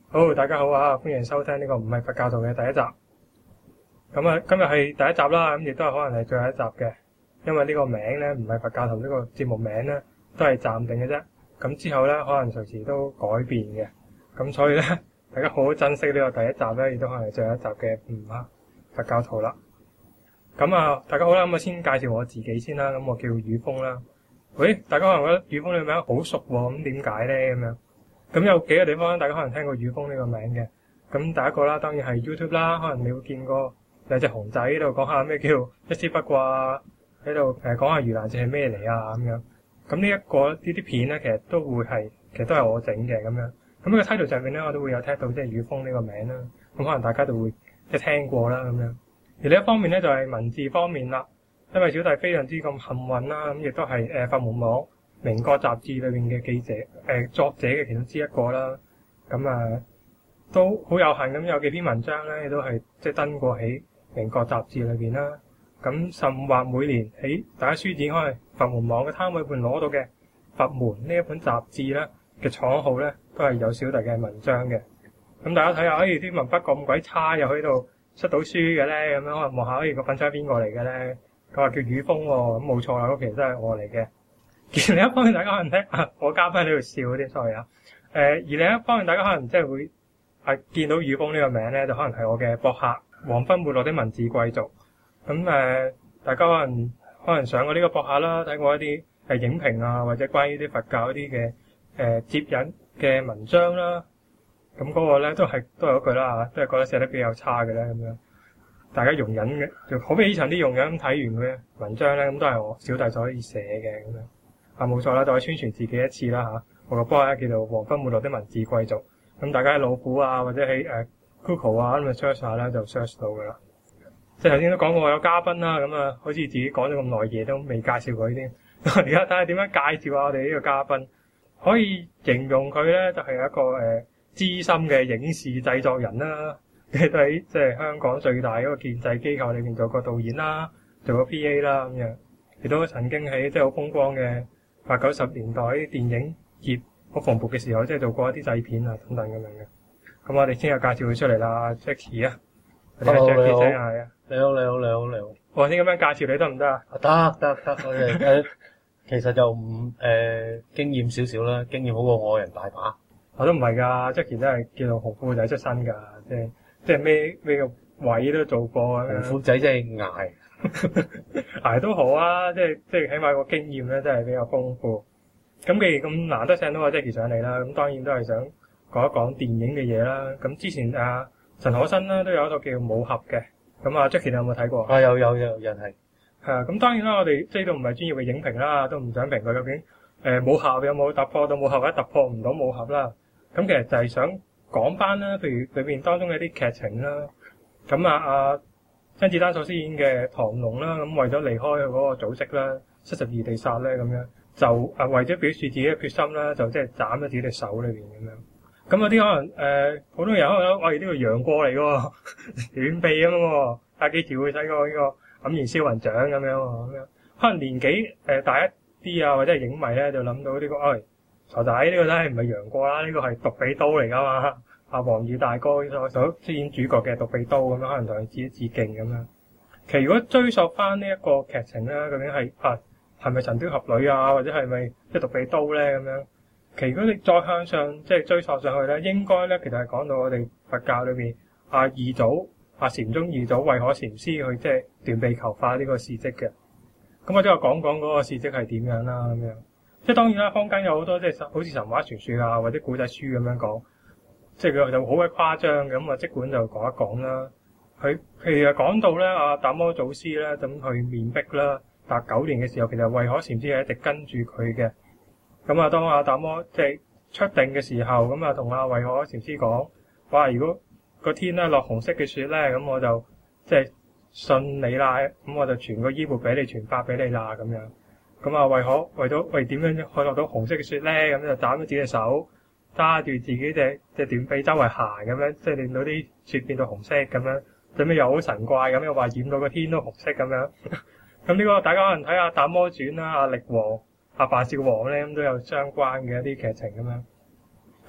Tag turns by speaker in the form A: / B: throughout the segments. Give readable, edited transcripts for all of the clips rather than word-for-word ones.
A: 好，大家好啊！歡迎收聽呢個唔係佛教徒嘅第一集。咁啊，今日係第一集啦，咁亦都係可能係最後一集嘅，因為呢個名咧唔係佛教徒呢個節目名咧都係暫定嘅啫。咁之後咧可能隨時都改變嘅，咁所以咧大家好好珍惜呢個第一集咧，亦都可能係最後一集嘅唔係佛教徒啦。咁啊，大家好啦，咁啊先介紹我自己先啦。咁我叫宇峰啦。喂，大家可能覺得宇峰呢個名好熟喎，咁點解咧咁樣？咁有幾個地方大家可能聽過宇峰呢個名嘅。咁第一個啦，當然係 YouTube 啦，可能你會見過兩隻熊仔喺度講下咩叫一絲不掛，喺度講下盂蘭節係咩嚟啊咁樣。咁呢啲片咧，其實都係我整嘅咁樣。咁呢個 title 上面咧，我都會有聽到即係宇峰呢個名啦。咁可能大家都會即係聽過啦咁樣。而另一方面咧，就係文字方面啦，因為小弟非常之咁幸運啦，咁亦都係法門網明覺雜誌裏邊嘅記者作者嘅其中之一個啦。咁都好有幸咁有幾篇文章咧，亦都係即係登過喺明覺雜誌裏邊啦。咁甚或每年喺大家書展開法門網嘅攤位盤攞到嘅法門呢一本雜誌咧嘅廠號咧，都係有小弟嘅文章嘅。咁大家睇下，啲文筆咁鬼差，又喺度出到書嘅咧，咁樣可能望下，個粉腸邊個嚟嘅咧？佢話叫宇峰喎，咁冇錯啦，嗰其實真係我嚟嘅。而另一方面，大家可能聽我嘉賓喺度笑嗰啲，sorry啊。而另一方面，大家可能即係會見到宇峰呢個名咧，就可能係我嘅博客《黃昏沒落的文字貴族》。咁大家可能上過呢個博客啦，睇過一啲影評啊，或者關於啲佛教一啲嘅接引嘅文章啦。咁嗰個咧都係嗰句啦嚇，都係覺得寫得比較差嘅咧咁樣。大家容忍嘅，就好非常之容忍咁睇完佢嘅文章咧，咁都係我小弟所可以寫嘅咁樣。冇錯啦，就係宣傳自己一次啦嚇。我個博客叫做《黃昏沒落的文字貴族》，咁大家喺老虎啊或者喺Google 啊咁search 下咧就 search 到噶啦。即係頭先都講過我有嘉賓啦，咁好似自己講咗咁耐嘢都未介紹佢添。而家睇下點樣介紹下我哋呢個嘉賓，可以形容佢咧就係一個資深嘅影視製作人啦。佢都喺即係香港最大一個建製機構裏面做過導演啦，做過 PA 啦咁樣，亦都曾經喺即係好風光嘅80-90年代啲電影業好蓬勃嘅時候，即係做過一啲製片啊等等咁樣嘅。咁我哋先有介紹佢出嚟啦 ，Jackie 啊。
B: Hello，
A: Jackie
B: 你好。
A: 係啊。
B: 你好。
A: 我先咁樣介紹你得唔得啊？
B: 得，我哋其實就經驗少少啦，經驗好過我人大把。
A: 我都唔係㗎 ，Jackie 真係叫做紅褲仔出身㗎，即係咩個位都做過咁樣。
B: 紅褲仔真係捱，
A: 捱都好啊！即係起碼個經驗咧，真係比較豐富。咁既然咁難得請到阿 Jackie 上嚟啦，咁當然都係想講一講電影嘅嘢啦。咁之前陳可辛啦都有一套叫《武俠》嘅，咁Jackie 你有冇睇過？
B: 有人係。
A: 係啊，咁當然啦，我哋即係都唔係專業嘅影評啦，都唔想評佢究竟武俠有冇突破到武俠，或者突破唔到武俠啦。咁其實就係想講翻啦，譬如裏邊當中嘅一啲劇情啦。咁甄子丹所飾演嘅唐龍啦，咁為咗離開佢嗰個組織啦，72地煞咧咁樣，就為咗表示自己嘅決心啦，就即係斬咗自己隻手裏邊咁樣。咁有啲可能普通人可能覺得，喂，呢個楊過嚟喎，斷臂咁樣喎，大幾條會睇過呢個黯然銷魂掌咁樣喎，咁樣可能年紀大一啲啊，或者係影迷咧就諗到呢個，傻仔，呢個真係唔係楊過啦，呢個係獨臂刀嚟噶嘛。黃宇大哥所飾演主角嘅獨臂刀咁樣，可能同佢致敬咁樣。其實如果追溯翻呢一個劇情咧，究竟係咪神雕俠侶啊，或者係咪即係獨臂刀咧咁樣？其實如果你再向上即係追溯上去咧，應該咧其實係講到我哋佛教裏邊二祖禪宗二祖慧可禪師去即係斷臂求法呢個事蹟嘅。咁我都有講嗰個事蹟係點樣啦咁樣。即係當然啦，坊間有好多即係好似神話傳說啊，或者古仔書咁樣講。即係佢就好鬼誇張嘅，咁即管就講一講啦。佢其實講到咧，達摩祖師咧咁去面壁啦，達9年嘅時候，其實慧可禪師係一直跟住佢嘅。咁當達摩即係出定嘅時候，咁同慧可禪師講：哇！如果個天咧落紅色嘅雪咧，咁我就即係信你啦，咁我就傳個衣缽俾你，傳法俾你啦咁樣。咁慧可為點樣可以落到紅色嘅雪咧？咁就斬咗自己隻手。揸住自己隻短臂周圍行咁樣，即係令到啲雪變到紅色咁樣，最尾又好神怪咁，又話染到個天都紅色咁樣。咁呢個大家可能睇下《達摩傳》啦，力王、范少皇咧咁都有相關嘅一啲劇情咁樣。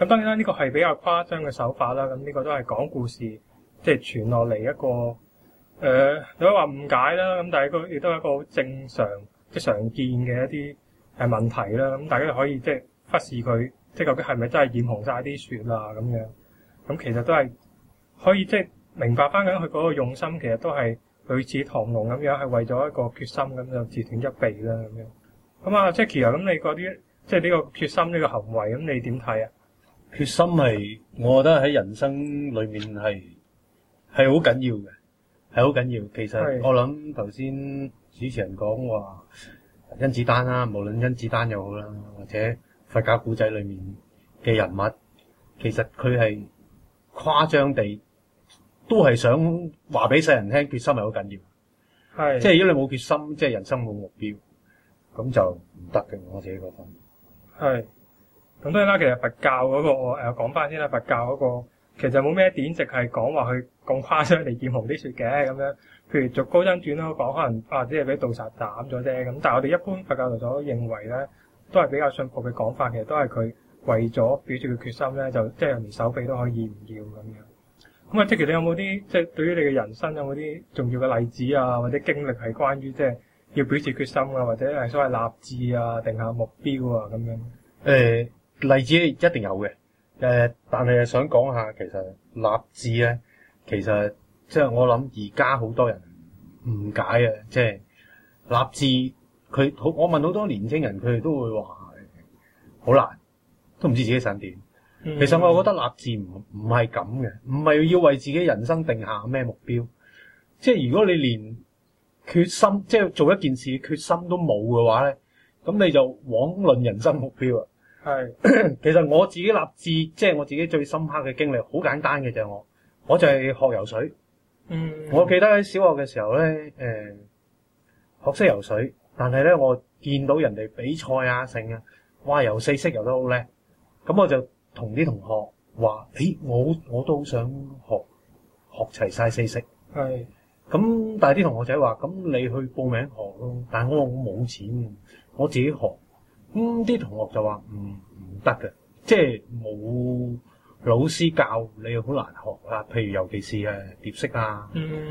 A: 咁當然啦，呢個係比較誇張嘅手法啦。咁呢個都係講故事，即係傳落嚟一個你可以話誤解啦。咁但係亦都係一個好正常即係常見嘅一啲問題啦。咁大家就可以即係忽視佢，即係究竟係咪真係染紅晒啲雪啊咁樣。咁其實都係可以即係明白翻緊佢嗰個用心，其實都係類似唐龍咁樣，係為咗一個決心咁就自斷一臂啦咁樣。咁啊，Jackie 啊，咁你嗰啲即係呢個決心呢個行為，咁你點睇啊？
B: 決心係，我覺得喺人生裏面係好緊要嘅，係好緊要。其實我諗頭先主持人講話甄子丹啦，無論甄子丹又好啦，或者佛教古仔裏面嘅人物，其實佢係誇張地都係想話俾世人聽，決心係好緊要。係，即係如果你冇決心，即係人生冇目標，咁就唔得嘅。我自己覺得
A: 係。咁當然啦，其實佛教嗰個講翻先啦，佛教嗰個其實冇咩典籍係講話佢咁誇張嚟染紅啲雪嘅咁樣。譬如《續高僧傳》都講可能只係俾盜賊斬咗啫。咁但係我哋一般佛教徒所認為咧，都係比較信服嘅講法，其實都係佢為咗表示佢決心咧，就即係連手臂都可以唔要咁樣。咁啊，即係你有冇啲即係對於你嘅人生有冇啲重要嘅例子啊，或者經歷係關於即係要表示決心啊，或者係所謂立志啊、定下目標啊咁樣？
B: 例子一定有嘅，但係想講下，其實立志咧，其實即係我諗而家好多人誤解啊，即係立志佢好，我問好多年青人，佢哋都會話好難，都唔知自己想點。其實我覺得立志唔係咁嘅，唔係要為自己人生定下咩目標。即係如果你連決心，即係做一件事嘅決心都冇嘅話咧，咁你就枉論人生目標啊！係，其實我自己立志，即係我自己最深刻嘅經歷，好簡單嘅就係我就係學游水。我記得喺小學嘅時候咧，學識游水，但係咧我見到人哋比賽啊成啊，哇游4式游得好叻，咁我就同啲同學話：，我都好想學齊晒4式。係，咁但係啲同學仔話：，咁你去報名學咯。但係我冇錢，我自己學。啲同學就話唔得嘅，即係冇老師教你好難學啊。譬如尤其是蝶式啊，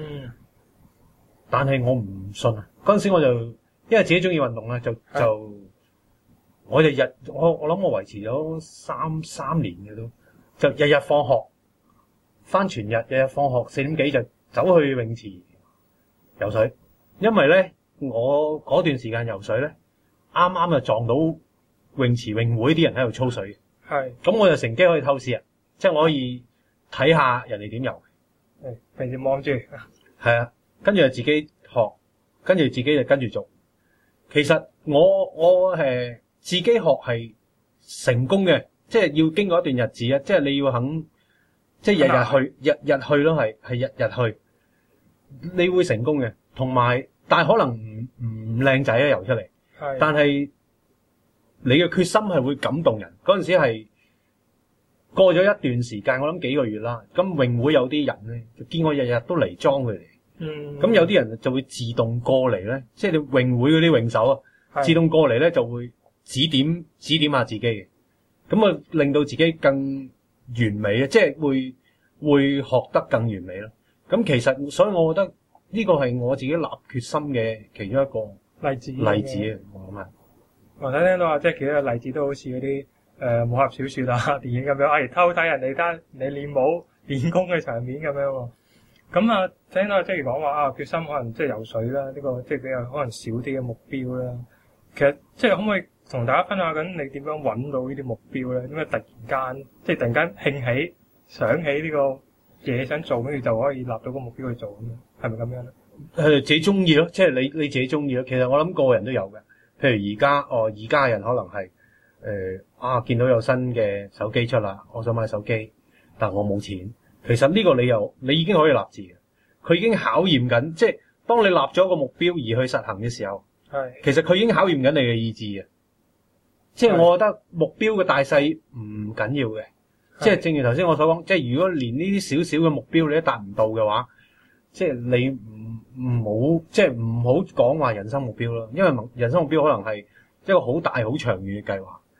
B: 但係我唔信啊。嗰陣時我就因為自己中意運動咧，就我就我諗我維持咗三年嘅都，就日日放學翻全日，日日放學4點幾就走去泳池游水，因為咧我嗰段時間游水咧。啱啱就撞到泳池泳會啲人喺度操水，係咁我就乘機可以透視啊，即係我可以睇下人哋點游，平時望住，係啊，跟住就自己學，跟住自己就跟住做。其實我自己學係成功嘅，即係要經過一段日子啊，即係你要肯，即係日日去咯，係日日去，你會成功嘅。同埋，但係可能唔靚仔啊游出嚟。但係你嘅決心係會感動人。嗰陣時係過咗一段時間，我諗幾個月啦。咁泳會有啲人咧，就見我日日都嚟裝佢哋。咁有啲人就會自動過嚟咧，即係你泳會嗰啲泳手啊，自動過嚟咧就會指點下自己嘅。咁啊，令到自己更完美啊，即係會學得更完美咯。咁其實所以我覺得呢個係我自己立決心嘅其中一個例子啊，我諗啊，我睇聽到即係其他嘅例子都好似嗰啲武俠小說啊、電影咁樣，偷睇人哋間你練武練功嘅場面咁樣喎。咁啊，聽到即係講話決心可能即係游水啦，呢個即係比較可能少啲嘅目標啦。其實即係可唔可以同大家分享緊你點樣揾到呢啲目標咧？點解突然間即係突然間興起想起呢個嘢想做，跟住就可以立到個目標去做咁樣，係咪咁樣咧？自己中意咯，即係你自己中意咯。其實我諗個人都有嘅。譬如而家人可能係見到有新嘅手機出啦，我想買手機，但我冇錢。其實呢個你已經可以立志嘅，佢已經考驗緊，即係當你立咗個目標而去實行嘅時候，其實佢已經考驗緊你嘅意志嘅。即係我覺得目標嘅大細唔緊要嘅，即係正如頭先我所講，即係如果連呢啲少少嘅目標你都達唔到嘅話，即係你唔好講話人生目標咯，因為人生目標可能係一個好大好長遠嘅計劃。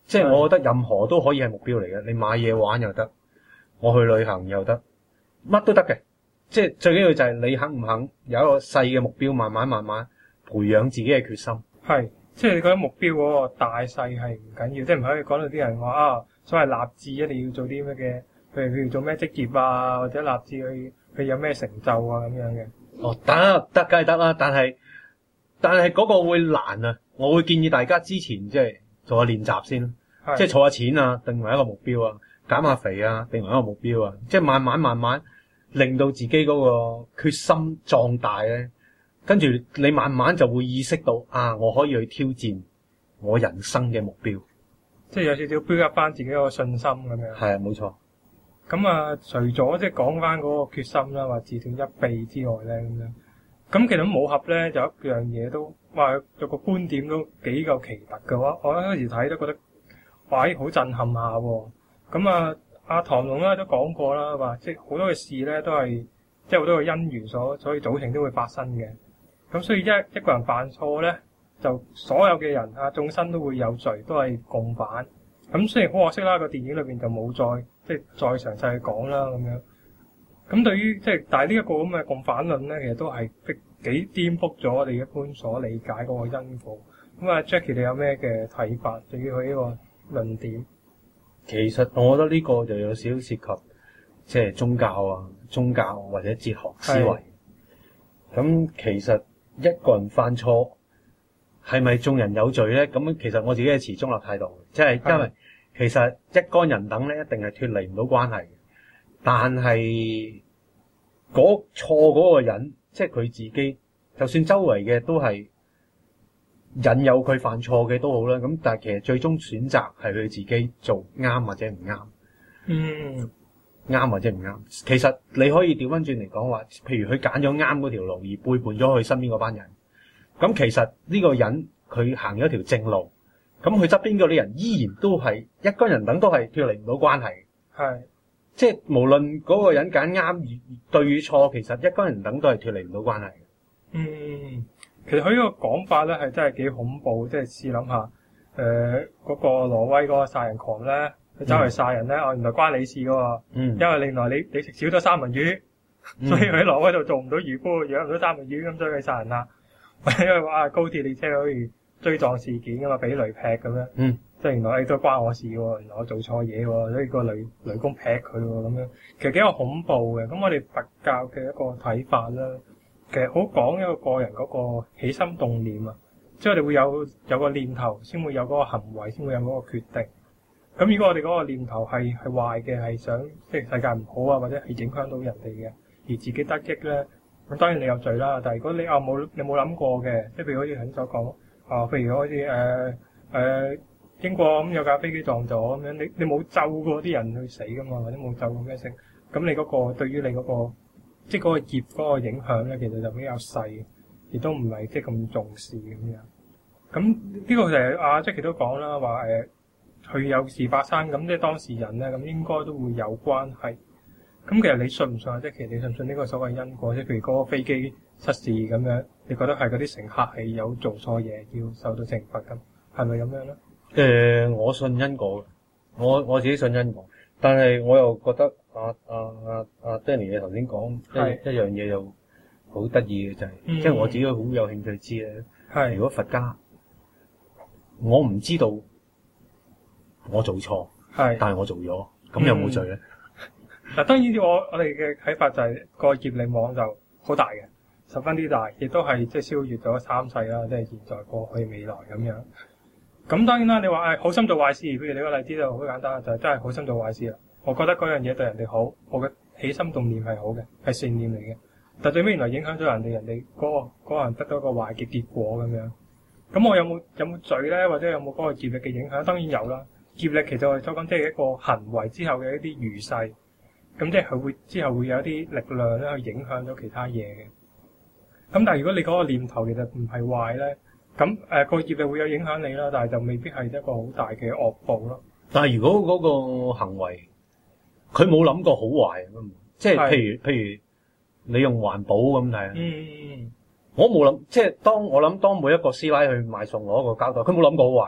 B: 即係我覺得任何都可以係目標嚟嘅。你買嘢玩又得，我去旅行又得，乜都得嘅。即係最緊要就係你肯唔肯有一個細嘅目標，慢慢培養自己嘅決心。
A: 係，即係你覺得目標嗰個大細係唔緊要，即係唔可以講到啲人話啊，所謂立志一定要做啲咩嘅，譬如做咩職業啊，或者立志去有咩成就啊咁樣嘅。
B: 哦，得梗係得啦，但係嗰個會難啊！我會建議大家之前即係做下練習先，即係儲下錢啊，定為一個目標啊，減下肥啊，定為一個目標啊，即係慢慢令到自己嗰個決心壯大咧，跟住你慢慢就會意識到啊，我可以去挑戰我人生嘅目標，
A: 即係有少少 build up 翻自己個信心咁樣。
B: 係啊，冇錯。
A: 咁啊，除咗即係講翻嗰個決心啦，話自斷一臂之外咧咁樣，咁其實武俠咧就一樣嘢都話有個觀點都幾夠奇特嘅話，我一開始睇都覺得哇好震撼下喎。咁啊，阿唐龍咧都講過啦，話即係好多嘅事咧都係即係好多嘅因緣所以組成都會發生嘅。咁所以一個人犯錯咧，就所有嘅人啊眾生都會有罪，都係共犯。咁雖然好可惜啦，個電影裏邊就冇再詳細去講啦咁樣。咁對於但係呢一個咁嘅共犯論咧，其實都係幾顛覆咗我哋一般所理解嗰個因果。咁啊 Jackie 你有咩嘅睇法對於佢呢個論點？
B: 其實我覺得呢個就有少少涉及即係宗教或者哲學思維。咁其實一個人犯錯係咪眾人有罪咧？咁其實我自己係持中立態度，即係因為其實一干人等咧一定係脫離唔到關係嘅，但係錯嗰個人，即係佢自己，就算周圍嘅都係引誘佢犯錯嘅都好啦。咁但係其實最終選擇係佢自己做啱或者唔啱。啱或者唔啱，其實你可以調翻轉嚟講話，譬如佢揀咗啱嗰條路而背叛咗佢身邊嗰班人，咁其實呢個人佢行咗一條正路，咁佢側邊嗰啲人依然都係一干人等，都係脫離唔到關係。
A: 係，
B: 即係無論嗰個人揀啱與對與錯，其實一干人等都係脫離唔到關係。
A: 其實佢呢個講法咧係真係幾恐怖，即係試諗下，嗰個挪威嗰個殺人狂咧。佢走嚟殺人咧，原來關你事噶喎。因為原來你食少咗三文魚，所以佢喺挪威度做唔到漁夫，養唔到三文魚，咁所以佢殺人啦。因為話高鐵列車好似追撞事件噶嘛，俾雷劈咁樣。即係原來都關我事喎，原來我做錯嘢喎，所以個雷公劈佢喎咁樣。其實幾個恐怖嘅。咁我哋佛教嘅一個睇法啦，其實好講一個人嗰個起心動念啊，即係我哋會有個念頭，先會有嗰個行為，先會有嗰個決定。咁如果我哋嗰個念頭係壞嘅，係想即係世界唔好啊，或者係影響到人哋嘅，而自己得益咧，咁當然你有罪啦。但係如果你冇諗過嘅，即係譬如好似頭先所講譬如好似英國咁有架飛機撞咗咁樣，你冇咒過啲人去死噶嘛，或者冇咒過咩聲，咁你嗰個對於你嗰個即係嗰個業嗰個影響咧，其實就比較細，亦都唔係即係咁重視咁樣。咁呢個就係阿 Jackie 都講啦，話佢有事發生，咁即係當事人咧，咁應該都會有關係。咁其實你信唔信啊？即係其實你信唔信呢個所謂因果？即係譬如嗰個飛機失事咁樣，你覺得係嗰啲乘客係有做錯嘢要受到懲罰咁，係咪咁樣咧？
B: 我信因果嘅，我自己信因果，但係我又覺得Danny 你頭先講一樣嘢又好得意嘅就係，即係我自己好有興趣知咧。如果佛家，我唔知道。我做錯，但係我做咗，咁有冇罪咧？
A: 嗱，當然我哋嘅睇法就係個業力網就好大嘅，十分之大，亦都係即係超越咗三世啦，即係現在、過去、未來咁樣。咁當然啦，你話好心做壞事，譬如你個例子就好簡單，就真係好心做壞事啦。我覺得嗰樣嘢對人哋好，我嘅起心動念係好嘅，係善念嚟嘅。但最尾原來影響咗人哋嗰個人得到一個壞嘅結果咁樣。咁我有冇罪咧？或者有冇嗰個業力嘅影響？當然有啦。業力其實我哋所講即係一個行為之後嘅一啲餘勢，咁即係佢之後會有一啲力量咧去影響到其他嘢嘅。咁但係如果你嗰個念頭其實唔係壞咧，咁個業力會有影響你啦，但係就未必係一個好大嘅惡報咯。
B: 但係如果嗰個行為佢冇諗過好壞咁，即係譬如你用環保咁睇，我冇諗，即係當每一個師奶去買餸攞個膠袋，佢冇諗過好壞。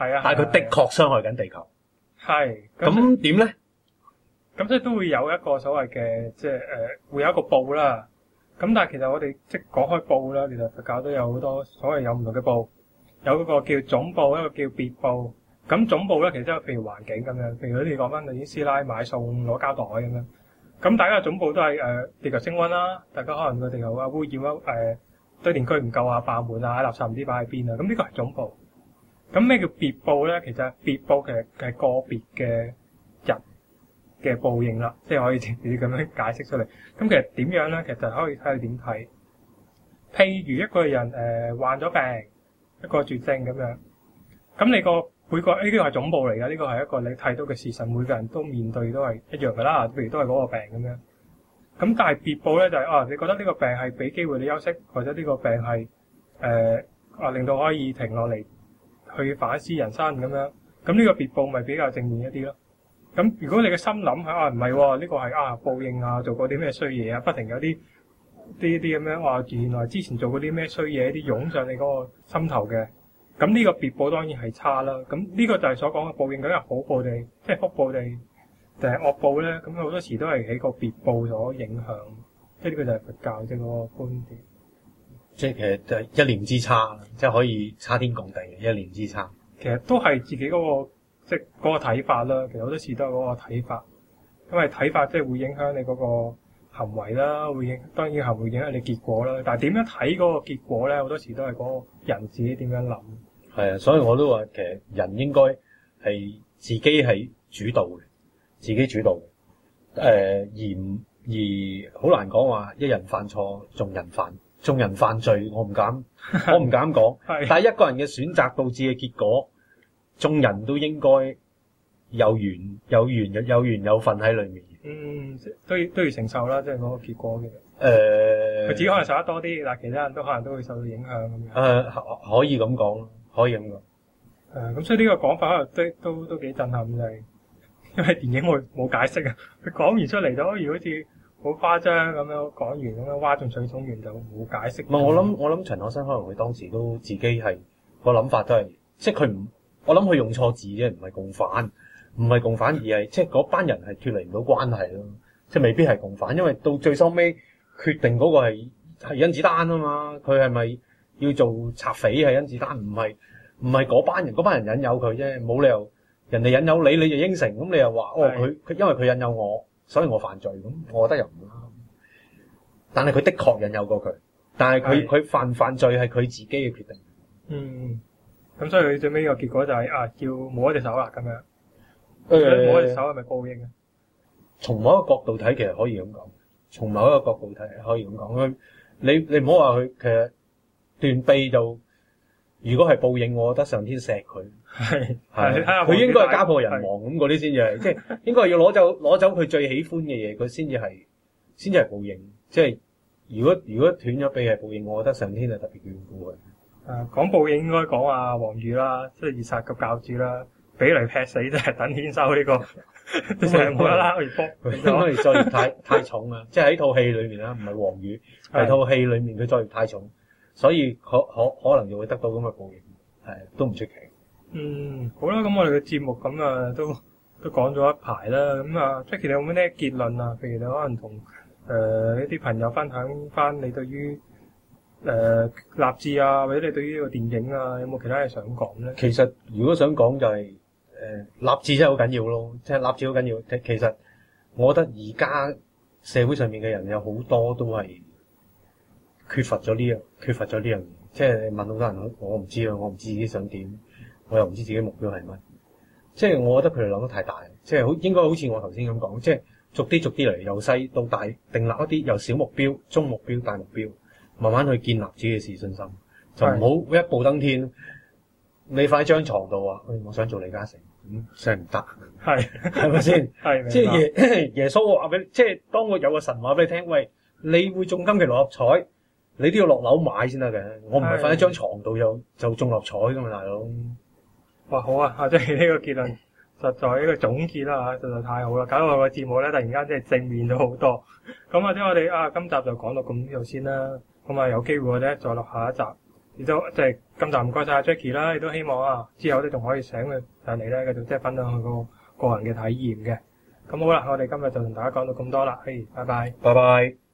A: 係啊，
B: 但係佢的確傷害緊地球。
A: 係
B: 咁點咧？
A: 咁所以都會有一個所謂嘅即係會有一個報啦。咁但係其實我哋即係講開報啦，其實佛教都有好多所謂有唔同嘅報，有嗰個叫總報，一個叫別報。咁總報咧，其實譬如環境咁樣，譬如好似講翻啲師奶買餸攞膠袋咁樣。咁大家嘅總報都係地球升溫啦，大家可能個地球污染啊堆填區唔夠啊，爆滿啊，垃圾唔知擺喺邊啊。咁呢個係總報。咁咩叫別報咧？其實別報其實係個別嘅人嘅報應啦，即係可以直接咁樣解釋出嚟。咁其實點樣咧？其實可以睇你點睇。譬如一個人患咗病，一個絕症咁樣，咁你每個呢個係總報嚟㗎，呢個係一個你睇到嘅事實，每個人都面對都係一樣㗎啦。譬如都係嗰個病咁樣。咁但係別報咧就係、你覺得呢個病係俾機會你休息，或者呢個病係令到可以停落嚟去反思人生咁樣。咁呢個別報咪比較正面一啲咯。咁如果你嘅心諗下唔係喎，呢個係報應啊，做過啲咩衰嘢啊，不停有啲咁樣話，原來之前做過啲咩衰嘢，啲湧上你嗰個心頭嘅。咁呢個別報當然係差啦。咁呢個就係所講嘅報應，究竟係好報定即係福報定係惡報咧？咁好多時都係喺個別報所影響。即係呢個就係佛教即係嗰個觀點。
B: 即係其實就係一念之差，即係可以差天共地嘅一念之差。
A: 其實都係自己嗰個即係嗰個睇法啦。其實好多時都係嗰個睇法，因為睇法即係會影響你嗰個行為啦，當然行為影響你結果啦。但係點樣睇嗰個結果咧？好多時都係嗰個人自己點樣諗。
B: 係啊，所以我都話其實人應該係自己係主導嘅，自己主導嘅。而好難講話一人犯錯，眾人犯罪，我唔敢講。
A: 係
B: 但係一個人嘅選擇導致嘅結果，眾人都應該有緣有份喺裏面。
A: 都要承受啦，即係嗰個結果嘅。佢自己可能受得多啲，但係其他人都可能都會受到影響咁樣。
B: 可以咁講咯，可以咁講。
A: 咁所以呢個講法可能都幾震撼，就係因為電影冇解釋啊，佢講完出嚟就好似好誇張咁樣講完咁樣嘩眾取寵完就冇解釋。
B: 唔係我諗陳可辛可能佢當時都自己係個諗法都係，即係佢唔，我諗佢用錯字啫，唔係共犯，而係即係嗰班人係脫離唔到關係咯，即係未必係共犯，因為到最收尾決定嗰個係甄子丹啊嘛，佢係咪要做賊匪係甄子丹，唔係嗰班人引誘佢啫，冇理由人哋引誘你就應承，咁你又話佢因為佢引誘我，所以我犯罪，咁我覺得又唔啱。但係佢的確引誘過佢，但係佢犯罪係佢自己嘅決定。
A: 咁所以佢最尾個結果就係叫冇一隻手啦咁樣。冇一隻手係咪報應啊？
B: 從某一個角度睇，其實可以咁講。從某一個角度睇，可以咁講。你唔好話佢其實斷臂就，如果係報應，我覺得上天錫佢。係佢應該係家破人亡咁嗰啲先至係，即係應該係要攞走佢最喜歡嘅嘢，佢先至係報應。即係如果斷咗臂係報應，我覺得上天係特別眷顧佢。
A: 講報應應該講黃宇啦，即係二殺級教主啦，俾雷劈死真係等天收呢個，真係冇得啦可以幫。
B: 因為作業太重啊，即係喺套戲裏面啦，唔係黃宇，係套戲裏面佢作業太重，所以可能就會得到咁嘅報應，係都唔出奇。
A: 好啦，咁我哋嘅節目咁都講咗一排啦，咁Jackie 你有冇咩結論啊？譬如你可能同一啲朋友分享翻你對於立志啊，或者你對於呢個電影啊，有冇其他嘢想講咧？
B: 其實如果想講就係立志真係好緊要咯，即係立志好緊要。其實我覺得而家社會上面嘅人有好多都係缺乏咗呢樣嘢。即係問好多人，我唔知啊，我唔知自己想點，我又唔知自己目標係乜。即係我覺得佢哋諗得太大，即係應該好似我頭先咁講，即係逐啲嚟，由細到大定立一啲由小目標、中目標、大目標，慢慢去建立自己嘅自信心，就唔好一步登天。你瞓喺張床度話，我想做李嘉誠，真係唔得，係咪先？係，即係耶穌話俾，即係當我有個神話俾你聽，喂，你會中今期六合彩，你都要落樓買先得嘅。我唔係瞓喺張床度就中六合彩噶嘛，大佬。
A: 哇，好啊！即係呢個結論，實在呢個總結啦嚇，實在太好啦，搞到我個節目咧突然間即係正面咗好多。咁或者我哋今集就講到咁呢度先啦。咁有機會我哋再錄下一集。 亦都即係今集唔該晒阿 Jackie 啦，亦都希望啊之後咧仲可以請佢上嚟咧，繼續即係分享佢個人嘅體驗嘅。咁好啦，我哋今日就同大家講到咁多啦，拜拜。
B: 拜拜。